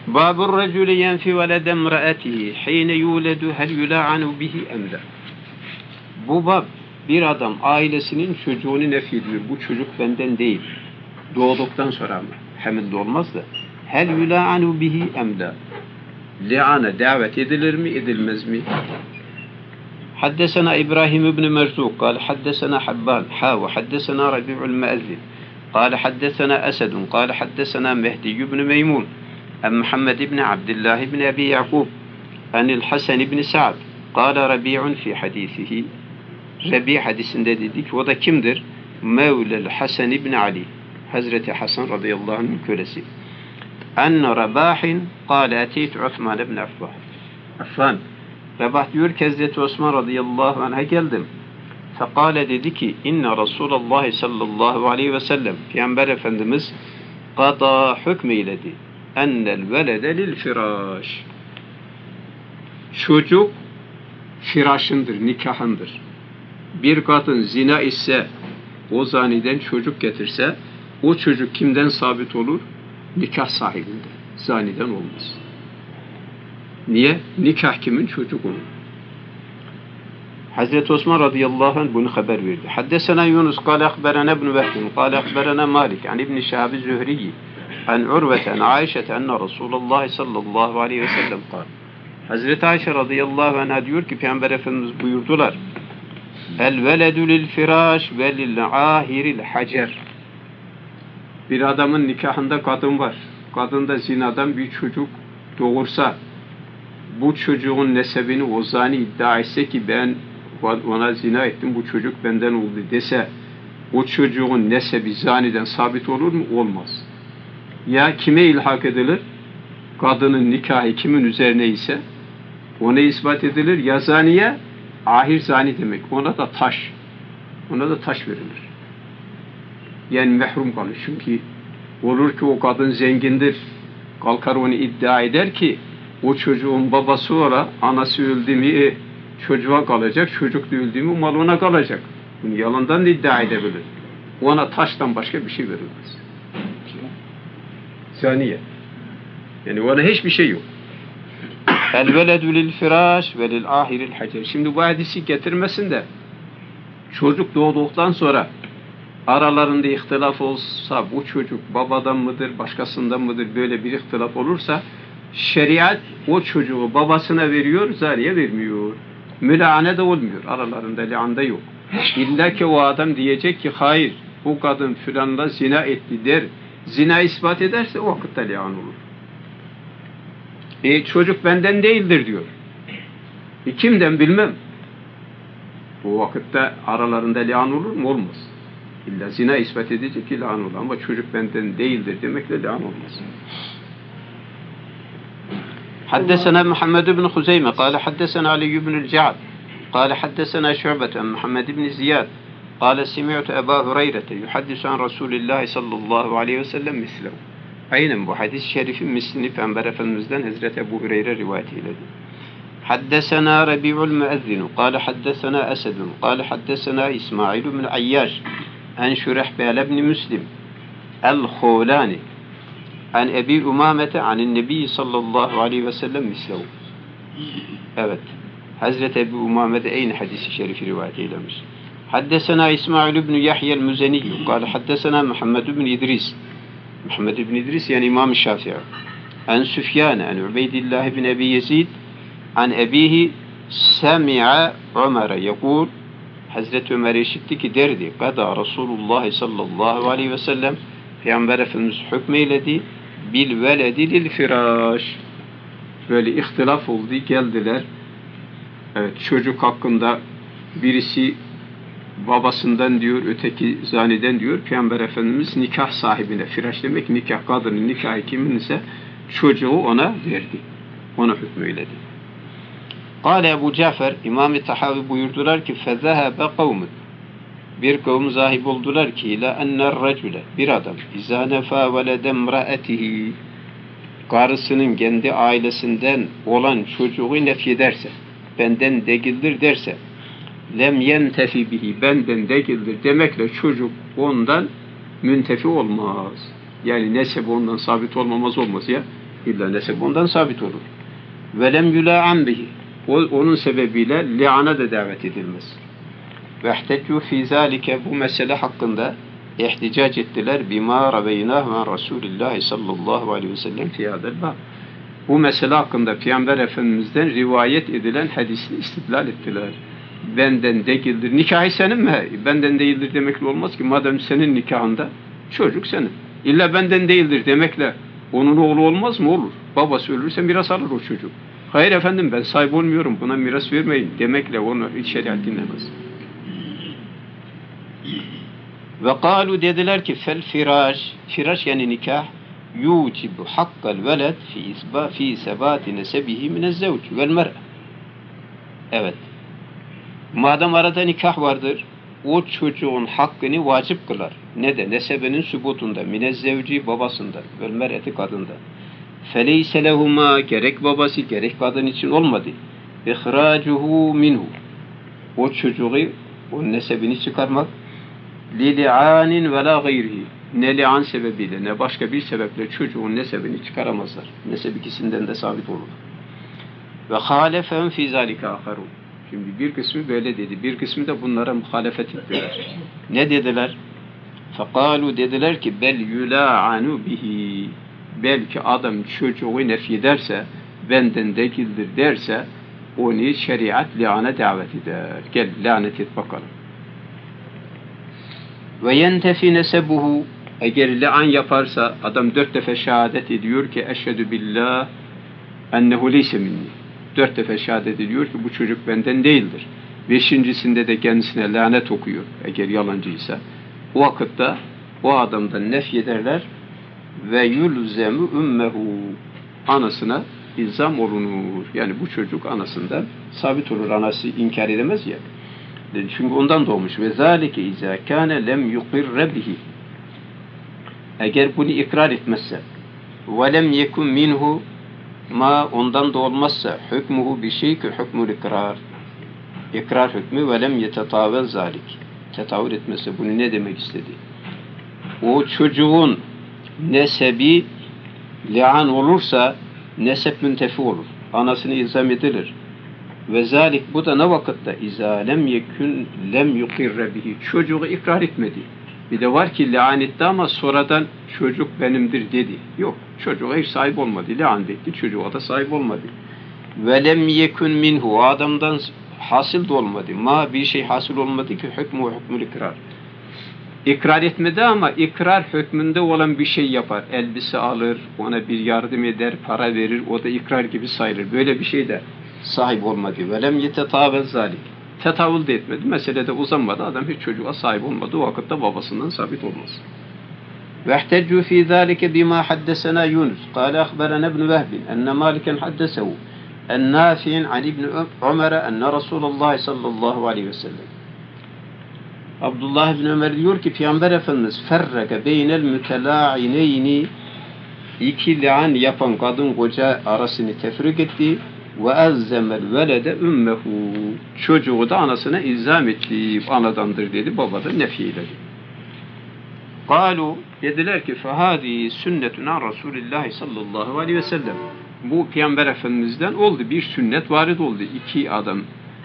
Babur reculi yenfi velede emraetihi hine yuledu hel yula'anu bihi emla. Bu bab bir adam ailesinin çocuğunu nef ediyor. Bu çocuk benden değil. Doğduktan sonra mı? Hemen de olmaz da. Hel yula'anu bihi emla. Li'ana davet edilir mi, edilmez mi? حدثنا إبراهيم بن مرزوق قال حدثنا حبان وحدثنا ربيع المؤذن قال حدثنا أسد قال حدثنا مهدي بن ميمون عن محمد بن عبد الله بن أبي يعقوب عن الحسن بن سعد قال ربيع في حديثه Rebi hadisinde dedik. O da kimdir? Mevlel Hasan ibn Ali. Hazreti Hasan radıyallahu anh'ın kölesi. Enne Rabahin kâle eteyt Osman ibn Affan. Rabah diyor ki Hazreti Osman radıyallahu anh'a geldim. Fekâle dedi ki inne Resulallah sallallahu aleyhi ve sellem Peygamber Efendimiz qada hükmeyledi. Ennel velede lil firaş. Çocuk firaşındır, nikahındır. Bir kadın zina ise o zaniden çocuk getirse o çocuk kimden sabit olur? Nikah sahibinden. Zaniden olmaz. Niye? Nikah kimin? Çocuk onun. Hazreti Osman radıyallahu anh bunu haber verdi. Haddesena Yunus kâle akberana ibn Vehbin kâle akberana Malik an İbn Şahab-ı Zühriyi an Urvete an Ayşete enne Resulullah sallallahu aleyhi ve sellem kâle. Hazreti Ayşe radıyallahu anh'a diyor ki Peygamber Efendimiz buyurdular. El veledü lil firaş ve lil ahiril hacer. Bir adamın nikahında kadın var. Kadın da zinadan bir çocuk doğursa bu çocuğun nesebini o zani iddia etse ki ben ona zina ettim, bu çocuk benden oldu dese o çocuğun nesebi zaniden sabit olur mu? Olmaz. Ya kime ilhak edilir? Kadının nikahı kimin üzerine ise ona ispat edilir. Ya zaniye ahir zani demek. Ona da taş verilir. Yani mehrum kalır. Çünkü olur ki o kadın zengindir. Kalkar onu iddia eder ki o çocuğun babası ola, anası öldü mü çocuğa kalacak, çocuk da öldü mü mal ona kalacak. Bunu yalandan da iddia edebilir. Ona taştan başka bir şey verilmez. Zaniye. Yani ona hiçbir şey yok. El veledü lil firaş ve lil ahiril hacer. Şimdi bu hadisi getirmesin de çocuk doğduktan sonra aralarında ihtilaf olsa bu çocuk babadan mıdır, başkasından mıdır böyle bir ihtilaf olursa şeriat o çocuğu babasına veriyor, zariye vermiyor. Mülâne de olmuyor. Aralarında li'anda yok. İlla ki o adam diyecek ki hayır bu kadın filanla zina etti der. Zina ispat ederse o vakitte li'an olur. Çocuk benden değildir diyor. Kimden bilmem. Bu vakitte aralarında li'an olur mu? Olmaz. İlla zina ispat edecek ki li'an olur. Ama çocuk benden değildir demekle li'an olmaz. حدثنا محمد بن خزيمة قال حدثنا علي بن الجعد قال حدثنا شعبة عن محمد بن زياد قال سمعت أبا هريرة يحدث عن رسول الله صلى الله عليه وسلم مثله. Aynen bu hadis-i şerifin mislini Peygamber Efendimiz'den Hazreti Ebu Hureyre rivayet eyledi. حدثنا ربيع المؤذن قال حدثنا أسد قال حدثنا إسماعيل بن عياش عن شرحبيل بن مسلم الخولاني عن أبي أمامة عن النبي sallallahu aleyhi ve sellem mislehu. Evet. Hazreti Ebu Umame de aynı hadis-i şerifi rivayet eylemiş. Haddesena İsmail ibn Yahya el-Muzeni قال حدثنا محمد بن إدريس. Muhammed ibn İdris yani İmam-ı Şafii. An Süfyan an Ubeydillah ibn Ebi Yezid an ebihi semi'a Ömer'e yekul Hazreti Ömer işitti ki derdi kada Resulullah sallallahu aleyhi ve sellem Peygamber Efendimiz hükmeyledi bil veledi lil firaş. Böyle ihtilaf oldu, geldiler. Evet, çocuk hakkında birisi babasından diyor, öteki zaniden diyor. Peygamber Efendimiz nikah sahibine, firaş demek nikah, kadının nikahı kiminse çocuğu ona verdi. Ona hükmeyledi. Kâle Ebu Cafer, İmam-ı Tahavi buyurdular ki فَذَهَبَ قَوْمٌ Bir kavim zahib oldular ki ila enner racule bir adam izâ nefâ velede mraetihi karısının kendi ailesinden olan çocuğu nefyederse benden değildir derse lem yentefi bihi benden değildir demekle çocuk ondan müntefi olmaz. Yani nesep ondan sabit olmaz ya. İlla nesep ondan sabit olur. Ve lem yula'an bihi. Onun sebebiyle li'ana da davet edilmez. Ve ihteccu fî zâlike, bu mesele hakkında ihticac ettiler. Bima rabeynâhu an Resulillah sallallahu aleyhi ve sellem fî hâdel bâb. Bu mesele hakkında Peygamber Efendimiz'den rivayet edilen hadisini istidlal ettiler. Benden değildir. Nikahı senin mi? Benden değildir demekle olmaz ki. Madem senin nikahında çocuk senin. İlla benden değildir demekle onun oğlu olmaz mı? Olur. Babası ölürse miras alır o çocuk. Hayır efendim, ben sahip olmuyorum, buna miras vermeyin demekle onu şeriat dinlemez. Ve kâlu, dediler ki fel firaş, firaş yani nikah, yucibu hakkal veled fi sebati nesebihi minez zevc vel mer'e. Evet. Madem arada nikah vardır, o çocuğun hakkını vacip kılar. Ne de nesebenin sübutunda, minez zevci babasında, vel mer'eti kadında. Feleyse lehuma, gerek babası gerek kadın için olmadı. İhracuhu minhu, o çocuğu, o nesebini çıkarmak, li li'anin ve la gayrihi, ne li'an sebebiyle ne başka bir sebeple çocuğun nesebini çıkaramazlar. Neseb ikisinden de sabit olur. Ve halefehum fî zâlike âkharûn. Şimdi bir kısmı böyle dedi, bir kısmı da bunlara muhalefet ettiler. Ne dediler? Fekâlu, dediler ki bel yulâ'anu bihi, belki adam çocuğu nefyederse, benden değildir derse, onu şeriat li'ana davet eder. Gel lanet et bakalım. Ve yentefi nesebuhu, eğer li'an yaparsa, adam 4 defa şehadet ediyor ki eşhedü billah ennehu leyse minni. 4 defa şehadet ediyor ki bu çocuk benden değildir. 5.'sinde de kendisine lanet okuyor eğer yalancıysa. O vakitte o adamdan nefyederler ve yulzemu ümmehu, anasına ilzam olunur. Yani bu çocuk anasından sabit olur. Anası inkar edemez ya. Çünkü ondan doğmuş. Ve zâlike izâ kâne lem yuqirre bihi. Eğer bunu ikrar etmezse ve lem yekun minhu ma, ondan da olmazsa hükmuhu bir şey ki hükmül ikrar. İkrar hükmü ve lem yetetâvel zâlik. Tetavül etmezse bunu ne demek istedi? O çocuğun nesebi li'an olursa nesep müntefi olur. Anasını ilzam edilir. Ve zalik, bu da ne vakitte? İzâ lem yekun lem yukirre bihi. Çocuğu ikrar etmedi. Bir de var ki li'an etti ama sonradan çocuk benimdir dedi. Yok. Çocuğa hiç sahip olmadı. Li'an etti. Çocuğa da sahip olmadı. Ve lem yekun minhu. O adamdan hasıl da olmadı. Ma, bir şey hasıl olmadı ki hükmül ikrar. İkrar etmedi ama ikrar hükmünde olan bir şey yapar. Elbise alır, ona bir yardım eder, para verir. O da ikrar gibi sayılır. Böyle bir şey de sahip olmadı. Velem yetetâvel zâlik. Tetavül de etmedi. Mesele de uzanmadı. Adam hiç çocuğa sahip olmadı. O vakitte babasından sabit olmaz. Vehteccu fî zâlike bimâ haddesena Yunus. Kâle ahberena ibn Vehbin enne Mâliken haddesehu en Nâfi'in an İbn Ömer'e enne Resulullah sallallahu aleyhi ve sellem. Abdullah ibn Ömer diyor ki Peygamber Efendimiz ferreke beynel mütelâineyni, iki li'an yapan kadın koca arasını tefrik etti ve ezzemel velede ümmehu, çocuğu da anasına ilzam etti, anadandır dedi, baba da nefyeyledi. Kalu, dediler ki fehâdî sünnetun an Resulillah sallallahu aleyhi ve sellem, bu Peygamber Efendimiz'den oldu, bir sünnet varid oldu. İki adam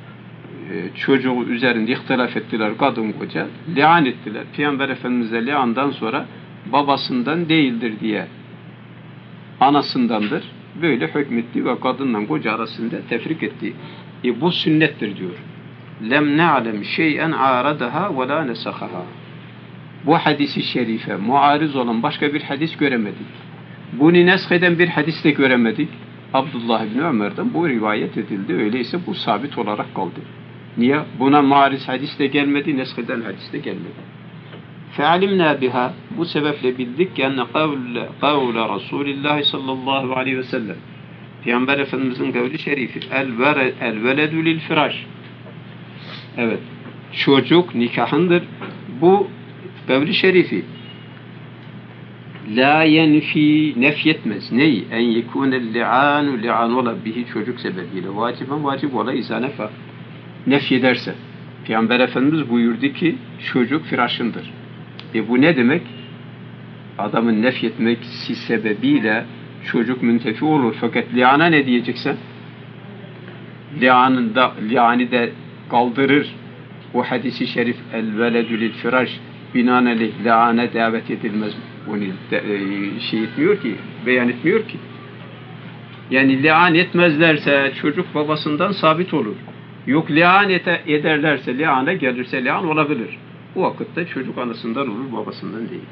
çocuğu üzerinde ihtilaf ettiler, kadın koca li'an ettiler. Peygamber Efendimiz'e li'andan sonra babasından değildir diye anasındandır böyle hükmetti ve kadınla koca arasında tefrik etti. Bu sünnettir diyor. Lem ne'alem şey'en aradaha ve la nesahaha. Bu hadisi şerife muariz olan başka bir hadis göremedik. Bunu nesheden bir hadis de göremedik. Abdullah ibn Ömer'den bu rivayet edildi. Öyleyse bu sabit olarak kaldı. Niye? Buna muariz hadis de gelmedi, nesheden hadis de gelmedi. Fe'alimna biha, bu sebeple bildik ki enne kavle Resulillah sallallahu aleyhi ve sellem, Peygamber Efendimizin kavli şerifi el veledü lil firaş. Evet, çocuk nikahındır. Bu kavli şerifi la yenfi, nefyetmez. Ney? En yekûnel li'anu li'an ola bihi, çocuk sebebiyle vaciben vacip ola izâ nefa. Nefyederse. Peygamber Efendimiz buyurdu ki çocuk firaşındır. Bu ne demek? Adamın nefyetmesi sebebiyle çocuk müntefi olur. Fakat liana ne diyeceksen? Lianı da kaldırır. O hadisi şerif el veledü lil firaş binaenaleyh liana davet edilmez. Onu şey etmiyor ki, beyan etmiyor ki. Yani lian etmezlerse çocuk babasından sabit olur. Yok lian ederlerse, liana gelirse lian olabilir. O vakitte çocuk anasından olur, babasından değil.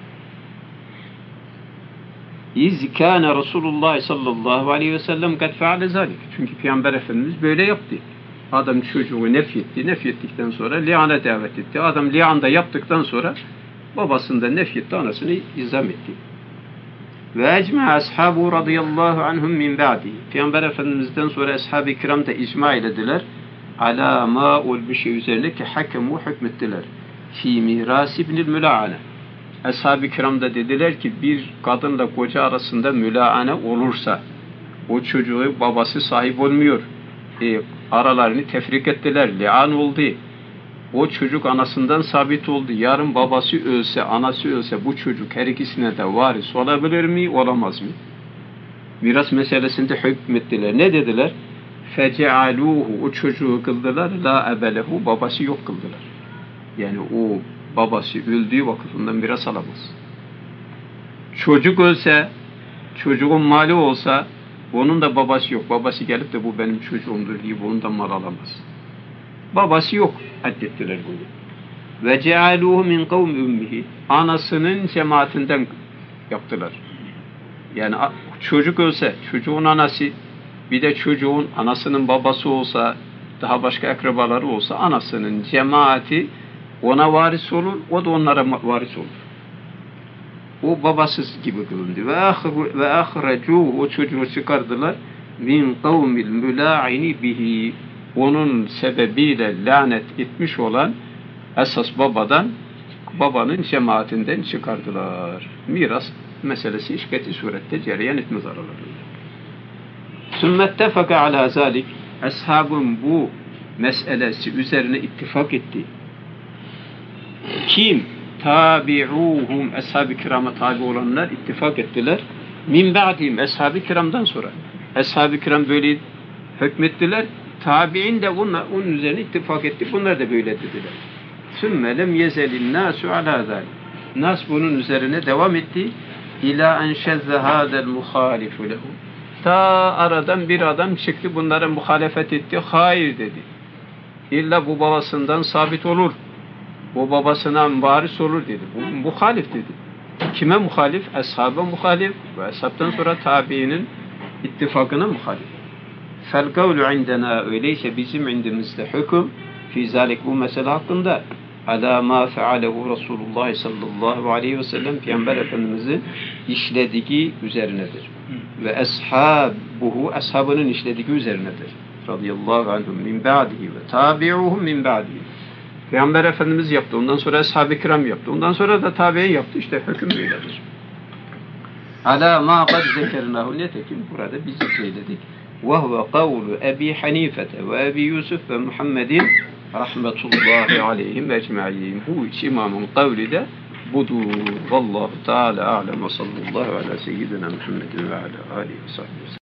İz kâne Resulullah sallallahu aleyhi ve sellem kad feale zalik. Çünkü Peygamber Efendimiz böyle yaptı. Adam çocuğu nefyetti. Nefyettikten sonra liana davet etti. Adam lianda yaptıktan sonra babasından nefyetti, anasını izam etti. Ve ecma ashabu radıyallahu anhum min ba'di. Peygamber Efendimiz'den sonra ashab-ı kiram da icma eylediler. Ala ma'ul bir şey üzerine ki hakemu hükmettiler. Fi miras ibnil müla'ane. Ashab-ı kiram da dediler ki bir kadınla koca arasında müla'ane olursa o çocuğu babası sahip olmuyor. Aralarını tefrik ettiler. Li'an oldu. O çocuk anasından sabit oldu. Yarın babası ölse, anası ölse bu çocuk her ikisine de varis olabilir mi, olamaz mı? Miras meselesinde hükmettiler. Ne dediler? Fecealuhu, o çocuğu kıldılar. La ebelehu, babası yok kıldılar. Yani o babası öldüğü vaktinden miras alamaz. Çocuk ölse, çocuğun mali olsa, onun da babası yok. Babası gelip de bu benim çocuğumdur diye bunun da mal alamaz. Babası yok addettiler bunu. Ve cealuhu min kavmi ummihi. Anasının cemaatinden yaptılar. Yani çocuk ölse, çocuğun anası, bir de çocuğun anasının babası olsa, daha başka akrabaları olsa, anasının cemaati ona varis olur, o da onlara varis olur. O babasız gibi kılındı. Ve ahrecuhu, o çocuğu çıkardılar. Min kavmil müla'ini bihi. Onun sebebiyle lanet etmiş olan esas babanın cemaatinden çıkardılar. Miras meselesi işketi surette cereyan etmez aralarında. Sümmettefaka ala zalik. Eshabın bu meselesi üzerine ittifak etti. Kim? Tabi'uhum, ashab-ı kirama tabi olanlar ittifak ettiler. Min ba'dihim, ashab-ı kiramdan sonra. Ashab-ı kiram böyle hükmettiler. Tabi'in de onun üzerine ittifak etti. Bunlar da böyle dediler. Sümme lem yezelin nasu ala zalik. Nas bunun üzerine devam etti. İlâ en şezze hâdel muhâlifu lehu. Ta aradan bir adam çıktı, bunlara muhalefet etti. Hayır dedi. İlla bu babasından sabit olur. Bu babasına varis olur dedi. Bu muhalif dedi. Kime muhalif? Ashaba muhalif. Ve ashabtan sonra tabiinin ittifakına muhalif. Fel kavlu indena, öyleyse bizim indimizde hüküm fi zalik, bu mesele hakkında ala ma fealehu Resulullah sallallahu aleyhi ve sellem, Peygamber Efendimizin işlediği üzerinedir. Ve ashabuhu, ashabının işlediği üzerinedir. Radıyallahu anhum min ba'dihi ve tabi'uhum min ba'dihi. Peygamber Efendimiz yaptı. Ondan sonra ashab-ı kiram yaptı. Ondan sonra da tabi'in yaptı. İşte hüküm böyledir. Ala ma kad zekernahu, netekim burada biz zikrededik. Ve huve kavlu Ebi Hanifete ve Ebi Yusuf ve Muhammedin rahmetullahi aleyhim ecma'in. Bu üç imamın kavli de budur. Vallahu Teala a'lem ve sallallahu ala seyyidina Muhammedin ve ala alihi ve sahbihi.